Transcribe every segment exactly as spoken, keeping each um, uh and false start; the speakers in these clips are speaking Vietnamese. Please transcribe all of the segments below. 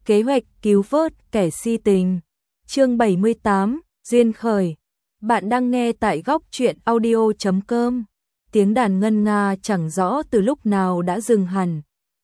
Kế hoạch cứu vớt kẻ si tình. Chương bảy mươi tám, duyên khởi. Bạn đang nghe tại góc truyện audio chấm com. Tiếng đàn ngân nga chẳng rõ từ lúc nào đã dừng hẳn.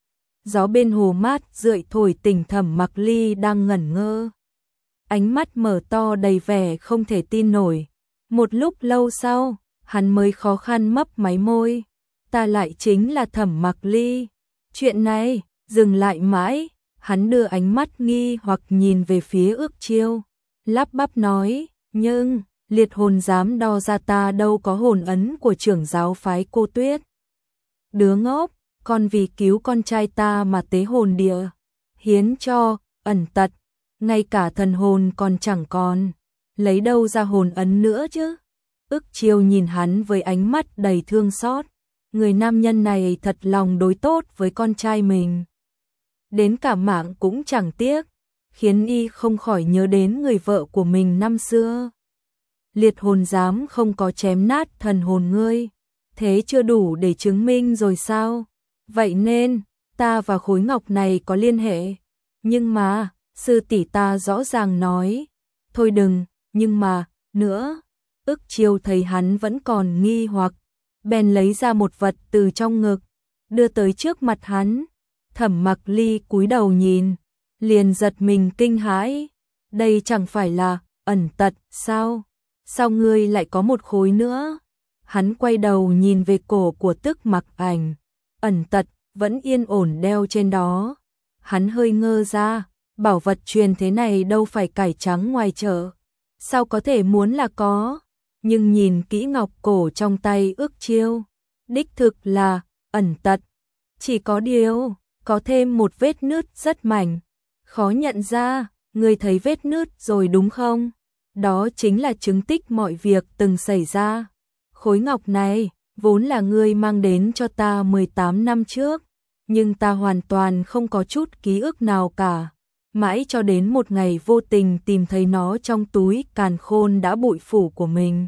Gió bên hồ mát rượi thổi tỉnh Thẩm Mặc Ly đang ngẩn ngơ. Ánh mắt mở to đầy vẻ không thể tin nổi. Một lúc lâu sau, hắn mới khó khăn mấp máy môi. Ta lại chính là Thẩm Mặc Ly. Chuyện này, dừng lại mãi, hắn đưa ánh mắt nghi hoặc nhìn về phía Ước Chiêu. Lắp bắp nói, nhưng, liệt hồn dám đo ra ta đâu có hồn ấn của trưởng giáo phái Cô Tuyết. Đứa ngốc, con vì cứu con trai ta mà tế hồn địa, hiến cho, ẩn tật, ngay cả thần hồn còn chẳng còn, lấy đâu ra hồn ấn nữa chứ. Ước Chiêu nhìn hắn với ánh mắt đầy thương xót. Người nam nhân này thật lòng đối tốt với con trai mình. Đến cả mạng cũng chẳng tiếc, khiến y không khỏi nhớ đến người vợ của mình năm xưa. Liệt hồn dám không có chém nát thần hồn ngươi, thế chưa đủ để chứng minh rồi sao? Vậy nên, ta và khối ngọc này có liên hệ. Nhưng mà, sư tỷ ta rõ ràng nói, thôi đừng, nhưng mà, nữa. Ước Chiêu thấy hắn vẫn còn nghi hoặc, bèn lấy ra một vật từ trong ngực, đưa tới trước mặt hắn. Thẩm Mặc Ly cúi đầu nhìn, liền giật mình kinh hãi. Đây chẳng phải là ẩn tật sao? Sao ngươi lại có một khối nữa? Hắn quay đầu nhìn về cổ của Tức Mặc Ảnh, ẩn tật vẫn yên ổn đeo trên đó. Hắn hơi ngơ ra, bảo vật truyền thế này đâu phải cải trắng ngoài chợ, sao có thể muốn là có? Nhưng nhìn kỹ ngọc cổ trong tay Ước Chiêu, đích thực là ẩn tật. Chỉ có điều, có thêm một vết nứt rất mảnh, khó nhận ra. Ngươi thấy vết nứt rồi đúng không? Đó chính là chứng tích mọi việc từng xảy ra. Khối ngọc này vốn là ngươi mang đến cho ta mười tám năm trước, nhưng ta hoàn toàn không có chút ký ức nào cả. Mãi cho đến một ngày vô tình tìm thấy nó trong túi càn khôn đã bụi phủ của mình.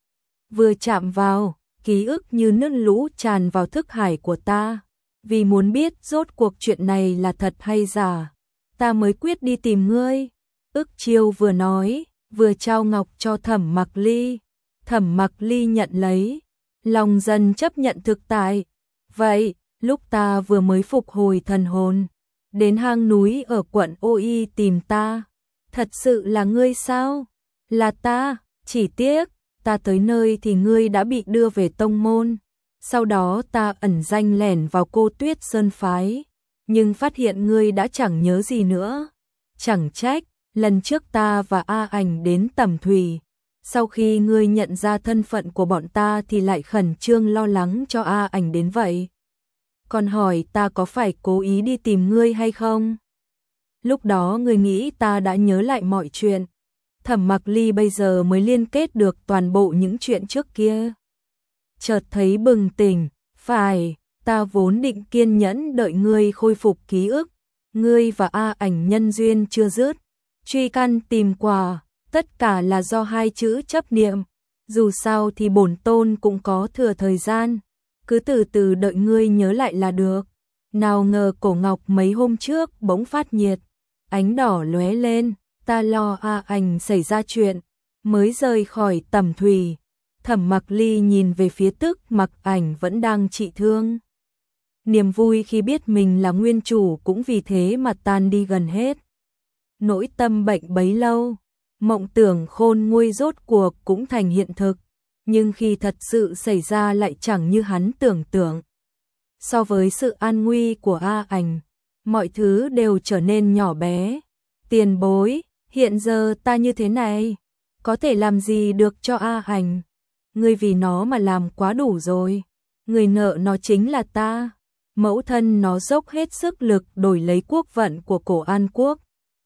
Vừa chạm vào, ký ức như nước lũ tràn vào thức hải của ta. Vì muốn biết rốt cuộc chuyện này là thật hay giả, ta mới quyết đi tìm ngươi. Ước Chiêu vừa nói, vừa trao ngọc cho Thẩm Mặc Ly. Thẩm Mặc Ly nhận lấy, lòng dần chấp nhận thực tại. Vậy, lúc ta vừa mới phục hồi thần hồn, đến hang núi ở quận Ô Y tìm ta, thật sự là ngươi sao? Là ta, chỉ tiếc, ta tới nơi thì ngươi đã bị đưa về tông môn. Sau đó ta ẩn danh lẻn vào Cô Tuyết Sơn phái, nhưng phát hiện ngươi đã chẳng nhớ gì nữa. Chẳng trách, lần trước ta và A Ảnh đến Tẩm Thủy, sau khi ngươi nhận ra thân phận của bọn ta thì lại khẩn trương lo lắng cho A Ảnh đến vậy. Còn hỏi ta có phải cố ý đi tìm ngươi hay không? Lúc đó ngươi nghĩ ta đã nhớ lại mọi chuyện. Thẩm Mặc Ly bây giờ mới liên kết được toàn bộ những chuyện trước kia. Chợt thấy bừng tỉnh, phải, ta vốn định kiên nhẫn đợi ngươi khôi phục ký ức. Ngươi và A Ảnh nhân duyên chưa dứt, truy căn tìm quả, tất cả là do hai chữ chấp niệm. Dù sao thì bổn tôn cũng có thừa thời gian, cứ từ từ đợi ngươi nhớ lại là được. Nào ngờ cổ ngọc mấy hôm trước bỗng phát nhiệt, ánh đỏ lóe lên, ta lo A Ảnh xảy ra chuyện, mới rời khỏi Tẩm Thủy. Thẩm Mặc Ly nhìn về phía Tức Mặc Ảnh vẫn đang trị thương. Niềm vui khi biết mình là nguyên chủ cũng vì thế mà tan đi gần hết. Nỗi tâm bệnh bấy lâu, mộng tưởng khôn nguôi rốt cuộc cũng thành hiện thực, nhưng khi thật sự xảy ra lại chẳng như hắn tưởng tượng. So với sự an nguy của A Ảnh, mọi thứ đều trở nên nhỏ bé. Tiền bối, hiện giờ ta như thế này, có thể làm gì được cho A Ảnh? Ngươi vì nó mà làm quá đủ rồi. Người nợ nó chính là ta. Mẫu thân nó dốc hết sức lực đổi lấy quốc vận của Cổ An Quốc,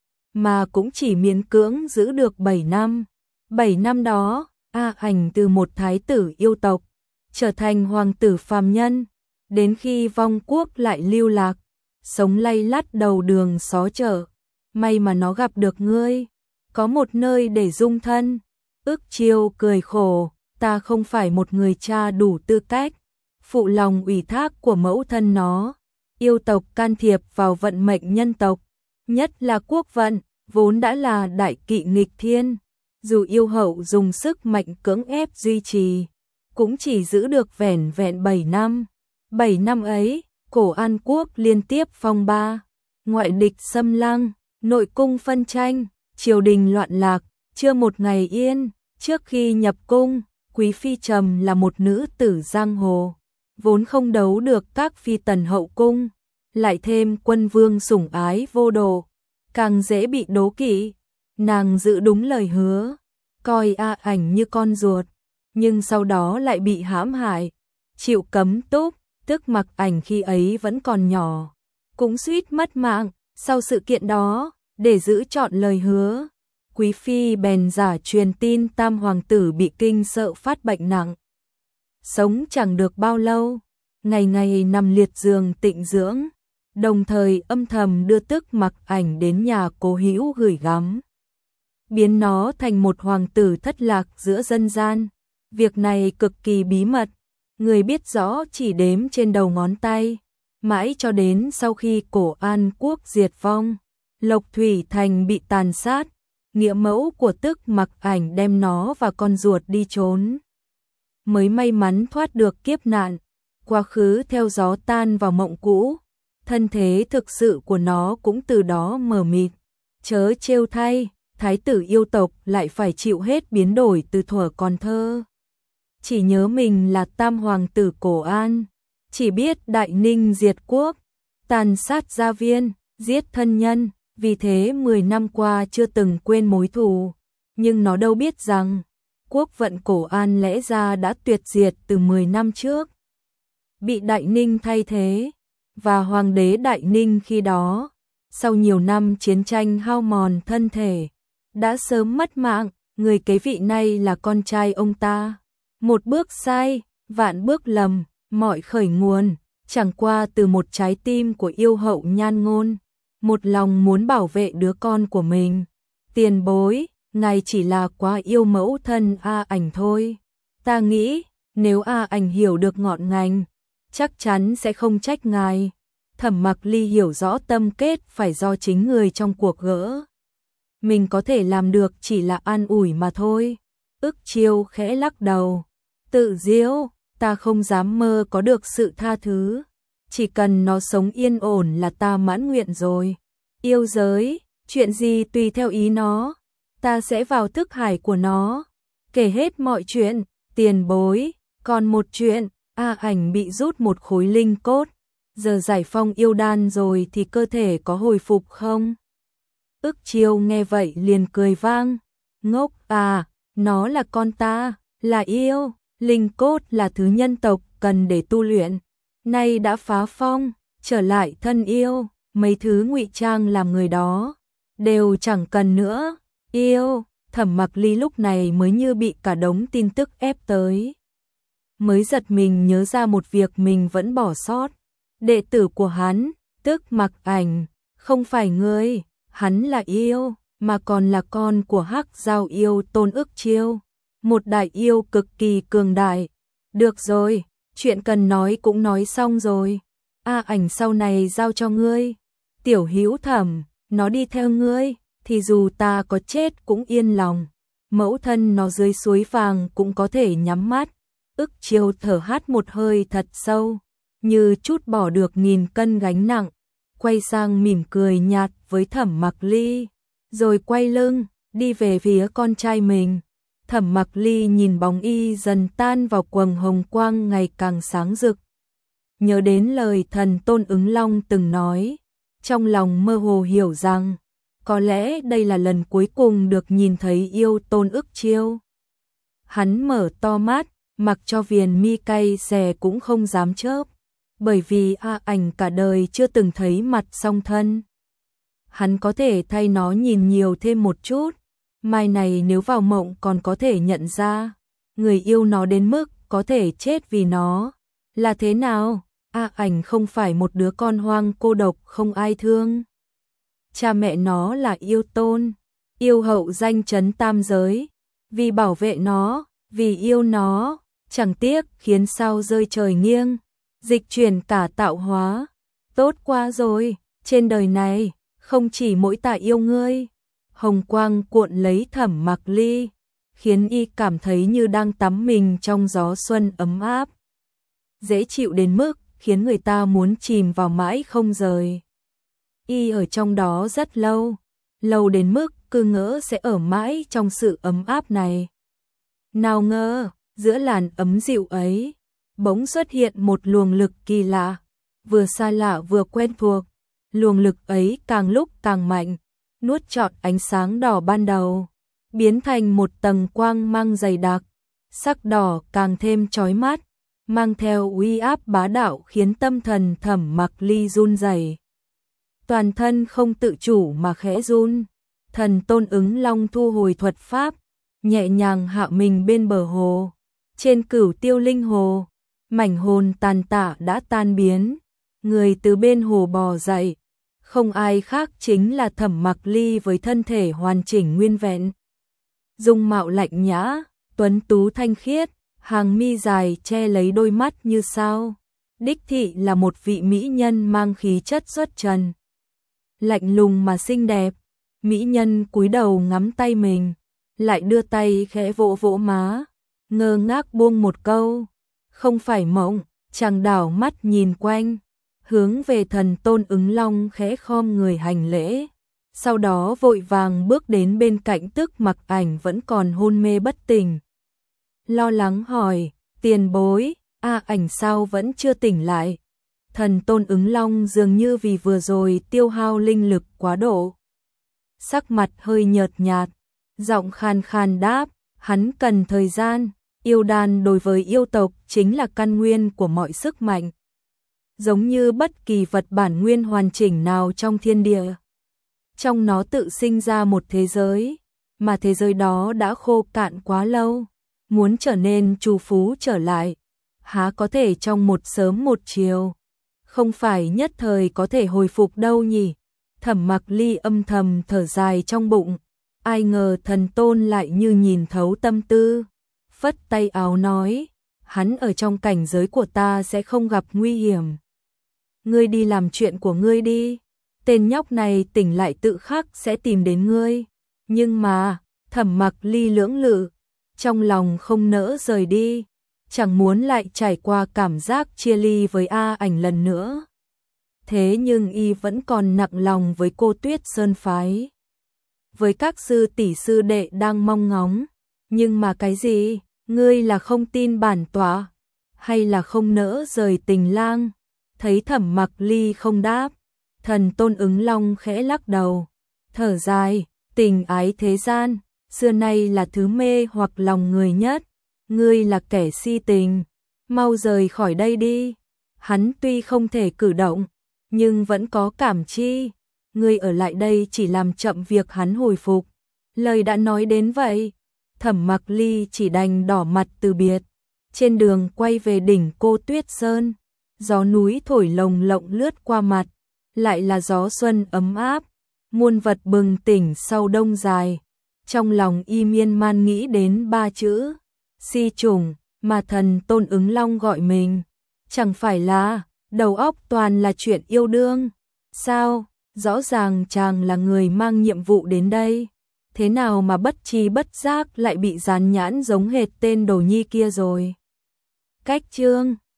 mà cũng chỉ miễn cưỡng giữ được bảy năm. bảy năm đó, A Ảnh từ một thái tử yêu tộc, trở thành hoàng tử phàm nhân, đến khi vong quốc lại lưu lạc, sống lay lắt đầu đường xó chợ. May mà nó gặp được ngươi, có một nơi để dung thân. Ước Chiêu cười khổ, ta không phải một người cha đủ tư cách phụ lòng ủy thác của mẫu thân nó. Yêu tộc can thiệp vào vận mệnh nhân tộc, Nhất là quốc vận, vốn đã là đại kỵ nghịch thiên, dù yêu hậu dùng sức mạnh cưỡng ép duy trì, cũng chỉ giữ được vẻn vẹn bảy năm. bảy năm ấy, Cổ An quốc liên tiếp phong ba, ngoại địch xâm lăng, nội cung phân tranh, triều đình loạn lạc, chưa một ngày yên. Trước khi nhập cung, Quý Phi Trầm là một nữ tử giang hồ, vốn không đấu được các phi tần hậu cung, lại thêm quân vương sủng ái vô độ, càng dễ bị đố kỵ. Nàng giữ đúng lời hứa, coi A Ảnh như con ruột, nhưng sau đó lại bị hãm hại, chịu cấm túc, tức Mặc Ảnh khi ấy vẫn còn nhỏ, cũng suýt mất mạng. Sau sự kiện đó, để giữ trọn lời hứa, Quý Phi bèn giả truyền tin tam hoàng tử bị kinh sợ phát bệnh nặng. Sống chẳng được bao lâu, ngày ngày nằm liệt giường tịnh dưỡng, đồng thời âm thầm đưa tức Mặc Ảnh đến nhà cố hữu gửi gắm, biến nó thành một hoàng tử thất lạc giữa dân gian. Việc này cực kỳ bí mật, người biết rõ chỉ đếm trên đầu ngón tay, mãi cho đến sau khi Cổ An quốc diệt vong, Lộc Thủy Thành bị tàn sát, nghĩa mẫu của tức Mặc Ảnh đem nó và con ruột đi trốn, mới may mắn thoát được kiếp nạn. Quá khứ theo gió tan vào mộng cũ, thân thế thực sự của nó cũng từ đó mờ mịt. Chớ trêu thay, thái tử yêu tộc lại phải chịu hết biến đổi từ thuở còn thơ. Chỉ nhớ mình là tam hoàng tử Cổ An, chỉ biết Đại Ninh diệt quốc, tàn sát gia viên, giết thân nhân, vì thế mười năm qua chưa từng quên mối thù. Nhưng nó đâu biết rằng, quốc vận Cổ An lẽ ra đã tuyệt diệt từ mười năm trước, bị Đại Ninh thay thế, và hoàng đế Đại Ninh khi đó, sau nhiều năm chiến tranh hao mòn thân thể, đã sớm mất mạng. Người kế vị này là con trai ông ta. Một bước sai, vạn bước lầm, mọi khởi nguồn, chẳng qua từ một trái tim của yêu hậu nhan ngôn, một lòng muốn bảo vệ đứa con của mình. Tiền bối, ngài chỉ là quá yêu mẫu thân A Ảnh thôi. Ta nghĩ, nếu A Ảnh hiểu được ngọn ngành, chắc chắn sẽ không trách ngài. Thẩm Mặc Ly hiểu rõ tâm kết phải do chính người trong cuộc gỡ. Mình có thể làm được chỉ là an ủi mà thôi. Ức Chiêu khẽ lắc đầu. Tự diễu, ta không dám mơ có được sự tha thứ. Chỉ cần nó sống yên ổn là ta mãn nguyện rồi. Yêu giới, chuyện gì tùy theo ý nó. Ta sẽ vào thức hải của nó, kể hết mọi chuyện. Tiền bối, còn một chuyện, A Ảnh bị rút một khối linh cốt. Giờ giải phong yêu đan rồi thì cơ thể có hồi phục không? Ức Chiêu nghe vậy liền cười vang. Ngốc à, nó là con ta, là yêu, linh cốt là thứ nhân tộc cần để tu luyện. Nay đã phá phong, trở lại thân yêu, mấy thứ ngụy trang làm người đó, đều chẳng cần nữa. Yêu, Thẩm Mặc Ly lúc này mới như bị cả đống tin tức ép tới. Mới giật mình nhớ ra một việc mình vẫn bỏ sót. Đệ tử của hắn, tức Mặc Ảnh, không phải ngươi, hắn là yêu, mà còn là con của Hắc Giao yêu Tôn Ức Chiêu, một đại yêu cực kỳ cường đại. Được rồi, chuyện cần nói cũng nói xong rồi. A Ảnh sau này giao cho ngươi. Tiểu Hữu Thẩm, nó đi theo ngươi, thì dù ta có chết cũng yên lòng. Mẫu thân nó dưới suối vàng cũng có thể nhắm mắt. Ức Chiêu thở hắt một hơi thật sâu, như chút bỏ được nghìn cân gánh nặng, quay sang mỉm cười nhạt với Thẩm Mặc Ly, rồi quay lưng, đi về phía con trai mình. Thẩm Mặc Ly nhìn bóng y dần tan vào quầng hồng quang ngày càng sáng rực. Nhớ đến lời thần Tôn Ứng Long từng nói, trong lòng mơ hồ hiểu rằng, có lẽ đây là lần cuối cùng được nhìn thấy yêu Tôn Ức Chiêu. Hắn mở to mắt, mặc cho viền mi cay xè cũng không dám chớp, bởi vì A Ảnh cả đời chưa từng thấy mặt song thân. Hắn có thể thay nó nhìn nhiều thêm một chút, mai này nếu vào mộng còn có thể nhận ra, người yêu nó đến mức có thể chết vì nó. Là thế nào? A Ảnh không phải một đứa con hoang cô độc không ai thương. Cha mẹ nó là yêu tôn, yêu hậu danh chấn tam giới, vì bảo vệ nó, vì yêu nó, chẳng tiếc khiến sao rơi trời nghiêng, dịch chuyển cả tạo hóa. Tốt quá rồi, trên đời này không chỉ mỗi ta yêu ngươi. Hồng quang cuộn lấy Thẩm Mặc Ly, khiến y cảm thấy như đang tắm mình trong gió xuân ấm áp. Dễ chịu đến mức khiến người ta muốn chìm vào mãi không rời. Y ở trong đó rất lâu, lâu đến mức cứ ngỡ sẽ ở mãi trong sự ấm áp này. Nào ngờ, giữa làn ấm dịu ấy, bỗng xuất hiện một luồng lực kỳ lạ, vừa xa lạ vừa quen thuộc. Luồng lực ấy càng lúc càng mạnh, nuốt trọn ánh sáng đỏ ban đầu, biến thành một tầng quang mang dày đặc, sắc đỏ càng thêm chói mắt, mang theo uy áp bá đạo khiến tâm thần Thẩm Mặc Ly run rẩy. Toàn thân không tự chủ mà khẽ run. Thần Tôn Ứng Long thu hồi thuật pháp, nhẹ nhàng hạ mình bên bờ hồ. Trên Cửu Tiêu Linh Hồ, mảnh hồn tàn tạ đã tan biến, người từ bên hồ bò dậy, không ai khác chính là Thẩm Mặc Ly với thân thể hoàn chỉnh nguyên vẹn. Dung mạo lạnh nhã, tuấn tú thanh khiết, hàng mi dài che lấy đôi mắt như sao. Đích thị là một vị mỹ nhân mang khí chất xuất trần. Lạnh lùng mà xinh đẹp, mỹ nhân cúi đầu ngắm tay mình, lại đưa tay khẽ vỗ vỗ má, ngơ ngác buông một câu, không phải mộng. Chàng đảo mắt nhìn quanh, hướng về Thần Tôn Ứng Long khẽ khom người hành lễ, sau đó vội vàng bước đến bên cạnh Tức Mặc Ảnh vẫn còn hôn mê bất tỉnh. Lo lắng hỏi, tiền bối, A Ảnh sao vẫn chưa tỉnh lại? Thần Tôn Ứng Long dường như vì vừa rồi tiêu hao linh lực quá độ, sắc mặt hơi nhợt nhạt, giọng khan khan đáp, hắn cần thời gian. Yêu đan đối với yêu tộc chính là căn nguyên của mọi sức mạnh, giống như bất kỳ vật bản nguyên hoàn chỉnh nào trong thiên địa. Trong nó tự sinh ra một thế giới, mà thế giới đó đã khô cạn quá lâu, muốn trở nên trù phú trở lại, há có thể trong một sớm một chiều, không phải nhất thời có thể hồi phục đâu nhỉ. Thẩm Mặc Ly âm thầm thở dài trong bụng, ai ngờ Thần Tôn lại như nhìn thấu tâm tư, phất tay áo nói, hắn ở trong cảnh giới của ta sẽ không gặp nguy hiểm. Ngươi đi làm chuyện của ngươi đi, tên nhóc này tỉnh lại tự khắc sẽ tìm đến ngươi. Nhưng mà, Thẩm Mặc Ly lưỡng lự, trong lòng không nỡ rời đi, chẳng muốn lại trải qua cảm giác chia ly với A Ảnh lần nữa. Thế nhưng y vẫn còn nặng lòng với cô Tuyết Sơn phái, với các sư tỷ sư đệ đang mong ngóng. Nhưng mà cái gì? Ngươi là không tin bản tọa, hay là không nỡ rời Tình Lang? Thấy Thẩm Mặc Ly không đáp, Thần Tôn Ứng Long khẽ lắc đầu, thở dài, tình ái thế gian, xưa nay là thứ mê hoặc lòng người nhất. Ngươi là kẻ si tình, mau rời khỏi đây đi. Hắn tuy không thể cử động, nhưng vẫn có cảm chi. Ngươi ở lại đây chỉ làm chậm việc hắn hồi phục. Lời đã nói đến vậy, Thẩm Mặc Ly chỉ đành đỏ mặt từ biệt. Trên đường quay về đỉnh Cô Tuyết Sơn, gió núi thổi lồng lộng lướt qua mặt, lại là gió xuân ấm áp, muôn vật bừng tỉnh sau đông dài. Trong lòng y miên man nghĩ đến ba chữ si trùng mà Thần Tôn Ứng Long gọi mình, chẳng phải là đầu óc toàn là chuyện yêu đương sao? Rõ ràng chàng là người mang nhiệm vụ đến đây, thế nào mà bất tri bất giác lại bị dán nhãn giống hệt tên đồ nhi kia rồi. Cách chương